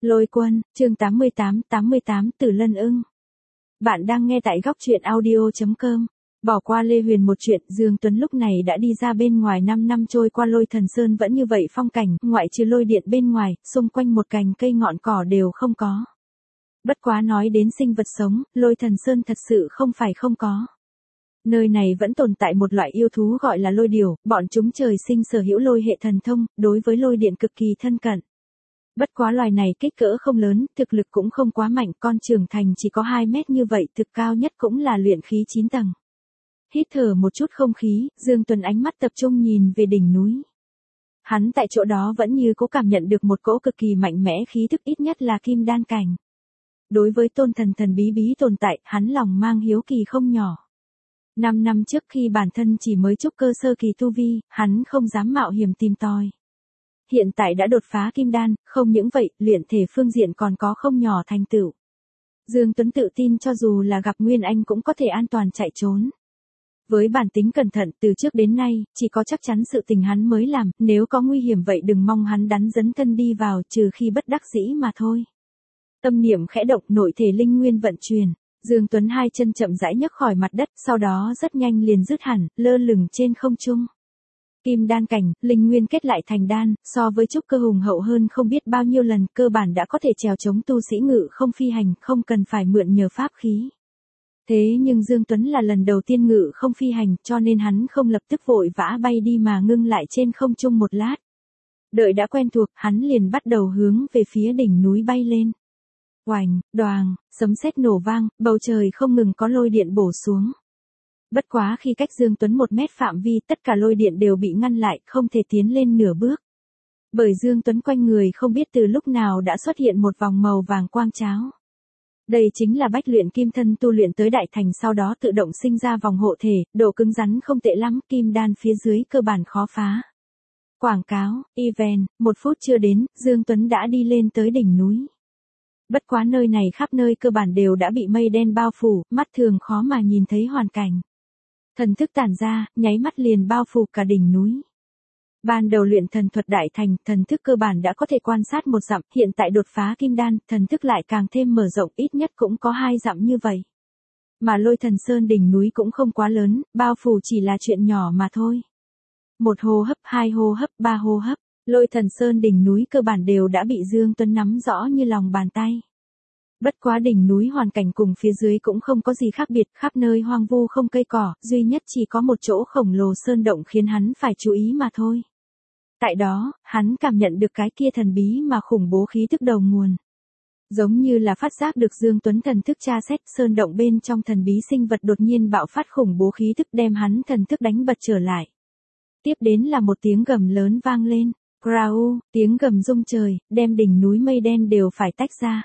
Lôi Quân, chương 88 Từ Lân Ưng. Bạn đang nghe tại góc truyện audio.com. Bỏ qua Lê Huyền một chuyện, Dương Tuấn lúc này đã đi ra bên ngoài. 5 năm trôi qua Lôi Thần Sơn vẫn như vậy phong cảnh, ngoại trừ lôi điện bên ngoài, xung quanh một cành cây ngọn cỏ đều không có. Bất quá nói đến sinh vật sống, Lôi Thần Sơn thật sự không phải không có. Nơi này vẫn tồn tại một loại yêu thú gọi là lôi điểu, bọn chúng trời sinh sở hữu lôi hệ thần thông, đối với lôi điện cực kỳ thân cận. Bất quá loài này kích cỡ không lớn, thực lực cũng không quá mạnh, con trưởng thành chỉ có 2 mét như vậy, thực cao nhất cũng là luyện khí 9 tầng. Hít thở một chút không khí, Dương Tuấn ánh mắt tập trung nhìn về đỉnh núi. Hắn tại chỗ đó vẫn như có cảm nhận được một cỗ cực kỳ mạnh mẽ khí thức, ít nhất là kim đan cảnh. Đối với tôn thần thần bí bí tồn tại, hắn lòng mang hiếu kỳ không nhỏ. 5 năm trước khi bản thân chỉ mới trúc cơ sơ kỳ tu vi, hắn không dám mạo hiểm tìm tòi. Hiện tại đã đột phá kim đan, không những vậy, luyện thể phương diện còn có không nhỏ thành tựu. Dương Tuấn tự tin cho dù là gặp Nguyên Anh cũng có thể an toàn chạy trốn. Với bản tính cẩn thận từ trước đến nay, chỉ có chắc chắn sự tình hắn mới làm, nếu có nguy hiểm vậy đừng mong hắn đắn dấn thân đi vào, trừ khi bất đắc dĩ mà thôi. Tâm niệm khẽ động, nội thể linh nguyên vận chuyển. Dương Tuấn hai chân chậm rãi nhấc khỏi mặt đất, sau đó rất nhanh liền dứt hẳn, lơ lửng trên không trung. Kim đan cảnh, linh nguyên kết lại thành đan, so với trúc cơ hùng hậu hơn không biết bao nhiêu lần, cơ bản đã có thể trèo chống tu sĩ ngự không phi hành, không cần phải mượn nhờ pháp khí. Thế nhưng Dương Tuấn là lần đầu tiên ngự không phi hành, cho nên hắn không lập tức vội vã bay đi mà ngưng lại trên không trung một lát. Đợi đã quen thuộc, hắn liền bắt đầu hướng về phía đỉnh núi bay lên. Oành, đoàng, sấm sét nổ vang, bầu trời không ngừng có lôi điện bổ xuống. Bất quá khi cách Dương Tuấn 1 mét phạm vi, tất cả lôi điện đều bị ngăn lại, không thể tiến lên nửa bước. Bởi Dương Tuấn quanh người không biết từ lúc nào đã xuất hiện một vòng màu vàng quang cháo. Đây chính là bách luyện kim thân tu luyện tới đại thành sau đó tự động sinh ra vòng hộ thể, độ cứng rắn không tệ lắm, kim đan phía dưới cơ bản khó phá. Quảng cáo, event, 1 phút chưa đến, Dương Tuấn đã đi lên tới đỉnh núi. Bất quá nơi này khắp nơi cơ bản đều đã bị mây đen bao phủ, mắt thường khó mà nhìn thấy hoàn cảnh. Thần thức tản ra, nháy mắt liền bao phủ cả đỉnh núi. Ban đầu luyện thần thuật đại thành, thần thức cơ bản đã có thể quan sát 1 dặm, hiện tại đột phá kim đan, thần thức lại càng thêm mở rộng, ít nhất cũng có 2 dặm như vậy. Mà Lôi Thần Sơn đỉnh núi cũng không quá lớn, bao phủ chỉ là chuyện nhỏ mà thôi. 1 hô hấp, 2 hô hấp, 3 hô hấp, Lôi Thần Sơn đỉnh núi cơ bản đều đã bị Dương Tuấn nắm rõ như lòng bàn tay. Bất quá đỉnh núi hoàn cảnh cùng phía dưới cũng không có gì khác biệt, khắp nơi hoang vu không cây cỏ, duy nhất chỉ có một chỗ khổng lồ sơn động khiến hắn phải chú ý mà thôi. Tại đó, hắn cảm nhận được cái kia thần bí mà khủng bố khí tức đầu nguồn. Giống như là phát giác được Dương Tuấn thần thức tra xét, sơn động bên trong thần bí sinh vật đột nhiên bạo phát khủng bố khí tức đem hắn thần thức đánh bật trở lại. Tiếp đến là một tiếng gầm lớn vang lên, Grau, tiếng gầm rung trời, đem đỉnh núi mây đen đều phải tách ra.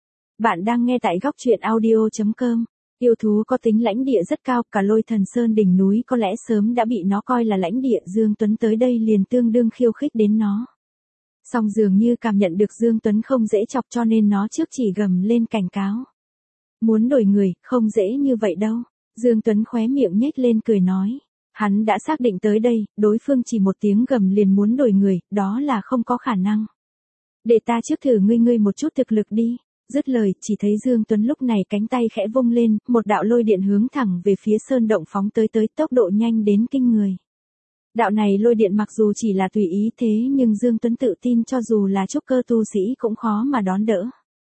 Bạn đang nghe tại góc truyện audio.com. Yêu thú có tính lãnh địa rất cao, cả Lôi Thần Sơn đỉnh núi có lẽ sớm đã bị nó coi là lãnh địa, Dương Tuấn tới đây liền tương đương khiêu khích đến nó. Song dường như cảm nhận được Dương Tuấn không dễ chọc cho nên nó trước chỉ gầm lên cảnh cáo. Muốn đổi người, không dễ như vậy đâu. Dương Tuấn khóe miệng nhếch lên cười nói. Hắn đã xác định tới đây, đối phương chỉ 1 tiếng gầm liền muốn đổi người, đó là không có khả năng. Để ta trước thử ngươi một chút thực lực đi. Dứt lời, chỉ thấy Dương Tuấn lúc này cánh tay khẽ vung lên, một đạo lôi điện hướng thẳng về phía sơn động phóng tới tốc độ nhanh đến kinh người. Đạo này lôi điện mặc dù chỉ là tùy ý thế nhưng Dương Tuấn tự tin cho dù là trúc cơ tu sĩ cũng khó mà đón đỡ.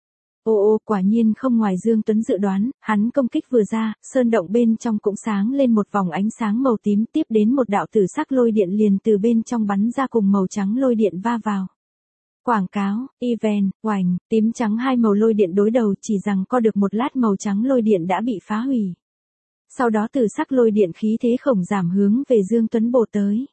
Ô quả nhiên không ngoài Dương Tuấn dự đoán, hắn công kích vừa ra, sơn động bên trong cũng sáng lên một vòng ánh sáng màu tím, tiếp đến một đạo tử sắc lôi điện liền từ bên trong bắn ra cùng màu trắng lôi điện va vào. Quảng cáo, event, oành, tím trắng 2 màu lôi điện đối đầu, chỉ rằng có được một lát màu trắng lôi điện đã bị phá hủy. Sau đó tử sắc lôi điện khí thế khổng giảm hướng về Dương Tuấn bổ tới.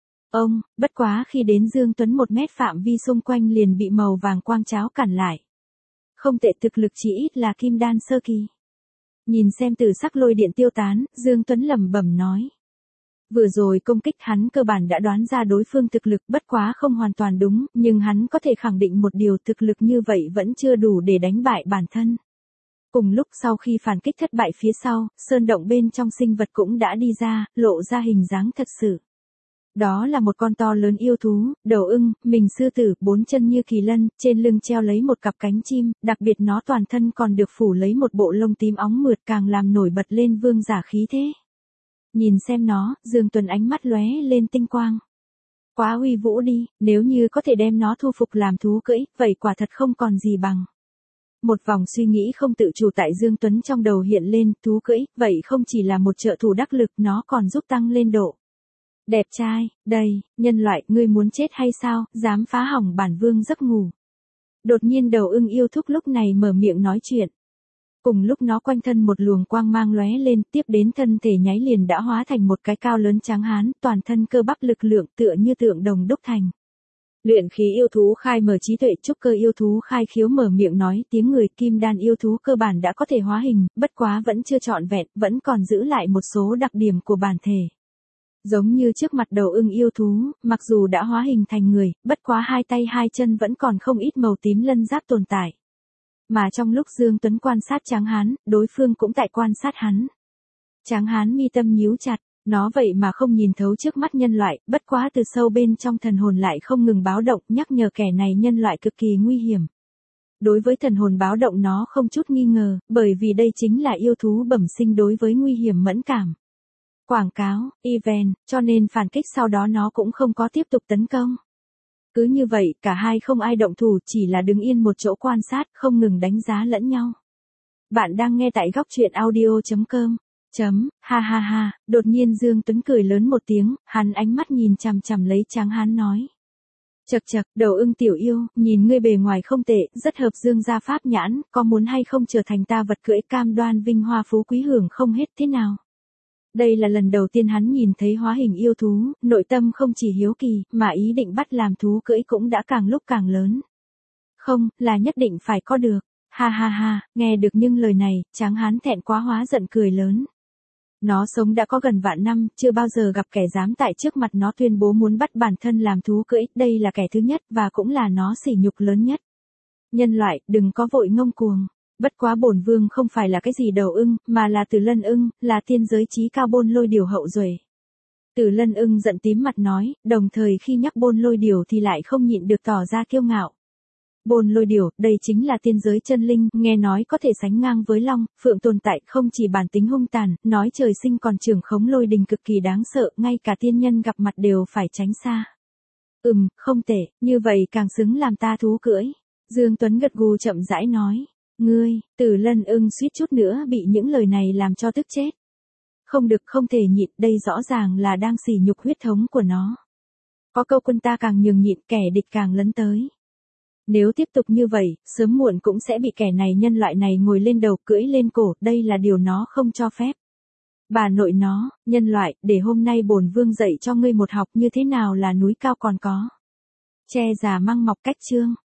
Bất quá khi đến Dương Tuấn 1 mét phạm vi xung quanh liền bị màu vàng quang cháo cản lại. Không tệ, thực lực chỉ ít là kim đan sơ kỳ. Nhìn xem tử sắc lôi điện tiêu tán, Dương Tuấn lẩm bẩm nói. Vừa rồi công kích hắn cơ bản đã đoán ra đối phương thực lực, bất quá không hoàn toàn đúng, nhưng hắn có thể khẳng định một điều, thực lực như vậy vẫn chưa đủ để đánh bại bản thân. Cùng lúc sau khi phản kích thất bại phía sau, sơn động bên trong sinh vật cũng đã đi ra, lộ ra hình dáng thật sự. Đó là một con to lớn yêu thú, đầu ưng, mình sư tử, 4 chân như kỳ lân, trên lưng treo lấy một cặp cánh chim, đặc biệt nó toàn thân còn được phủ lấy một bộ lông tím óng mượt càng làm nổi bật lên vương giả khí thế. Nhìn xem nó, Dương Tuấn ánh mắt lóe lên tinh quang. Quá uy vũ đi, nếu như có thể đem nó thu phục làm thú cưỡi, vậy quả thật không còn gì bằng. Một vòng suy nghĩ không tự chủ tại Dương Tuấn trong đầu hiện lên, thú cưỡi, vậy không chỉ là một trợ thủ đắc lực, nó còn giúp tăng lên độ. Đẹp trai, đây, nhân loại, ngươi muốn chết hay sao, dám phá hỏng bản vương giấc ngủ. Đột nhiên đầu ưng yêu thúc lúc này mở miệng nói chuyện. Cùng lúc nó quanh thân một luồng quang mang lóe lên, tiếp đến thân thể nháy liền đã hóa thành một cái cao lớn trắng hán, toàn thân cơ bắp lực lượng tựa như tượng đồng đúc thành. Luyện khí yêu thú khai mở trí tuệ, trúc cơ yêu thú khai khiếu mở miệng nói tiếng người, kim đan yêu thú cơ bản đã có thể hóa hình, bất quá vẫn chưa trọn vẹn, vẫn còn giữ lại một số đặc điểm của bản thể. Giống như trước mặt đầu ưng yêu thú, mặc dù đã hóa hình thành người, bất quá hai tay hai chân vẫn còn không ít màu tím lân giáp tồn tại. Mà trong lúc Dương Tuấn quan sát Tráng Hán, đối phương cũng tại quan sát hắn. Tráng Hán mi tâm nhíu chặt, nó vậy mà không nhìn thấu trước mắt nhân loại, bất quá từ sâu bên trong thần hồn lại không ngừng báo động, nhắc nhở kẻ này nhân loại cực kỳ nguy hiểm. Đối với thần hồn báo động nó không chút nghi ngờ, bởi vì đây chính là yêu thú bẩm sinh đối với nguy hiểm mẫn cảm. Quảng cáo, event, cho nên phản kích sau đó nó cũng không có tiếp tục tấn công. Cứ như vậy, cả hai không ai động thủ, chỉ là đứng yên một chỗ quan sát, không ngừng đánh giá lẫn nhau. Bạn đang nghe tại góc truyện audio.com. Ha ha ha, đột nhiên Dương Tuấn cười lớn một tiếng, hắn ánh mắt nhìn chằm chằm lấy Tráng Hán nói. Chậc chậc, đầu ưng tiểu yêu, nhìn ngươi bề ngoài không tệ, rất hợp Dương gia pháp nhãn, có muốn hay không trở thành ta vật cưỡi cam đoan vinh hoa phú quý hưởng không hết thế nào? Đây là lần đầu tiên hắn nhìn thấy hóa hình yêu thú, nội tâm không chỉ hiếu kỳ, mà ý định bắt làm thú cưỡi cũng đã càng lúc càng lớn. Không, là nhất định phải có được. Ha ha ha, nghe được những lời này, Tráng Hán thẹn quá hóa giận cười lớn. Nó sống đã có gần vạn năm, chưa bao giờ gặp kẻ dám tại trước mặt nó tuyên bố muốn bắt bản thân làm thú cưỡi, đây là kẻ thứ nhất và cũng là nó sỉ nhục lớn nhất. Nhân loại, đừng có vội ngông cuồng. Bất quá bổn vương không phải là cái gì đầu ưng, mà là Tử Lân ưng, là tiên giới chí cao Bôn Lôi Điểu hậu duệ. Tử Lân ưng giận tím mặt nói, đồng thời khi nhắc Bôn Lôi Điểu thì lại không nhịn được tỏ ra kiêu ngạo. Bôn Lôi Điểu, đây chính là tiên giới chân linh, nghe nói có thể sánh ngang với long, phượng tồn tại, không chỉ bản tính hung tàn, nói trời sinh còn trưởng khống lôi đình cực kỳ đáng sợ, ngay cả tiên nhân gặp mặt đều phải tránh xa. Không tệ, như vậy càng xứng làm ta thú cưỡi. Dương Tuấn gật gù chậm rãi nói. Ngươi, Tử Lân ưng suýt chút nữa bị những lời này làm cho tức chết. Không được, không thể nhịn, đây rõ ràng là đang sỉ nhục huyết thống của nó. Có câu quân ta càng nhường nhịn, kẻ địch càng lấn tới. Nếu tiếp tục như vậy, sớm muộn cũng sẽ bị kẻ này nhân loại này ngồi lên đầu cưỡi lên cổ, đây là điều nó không cho phép. Bà nội nó, nhân loại, để hôm nay bổn vương dạy cho ngươi một học như thế nào là núi cao còn có. Tre già măng mọc cách chương.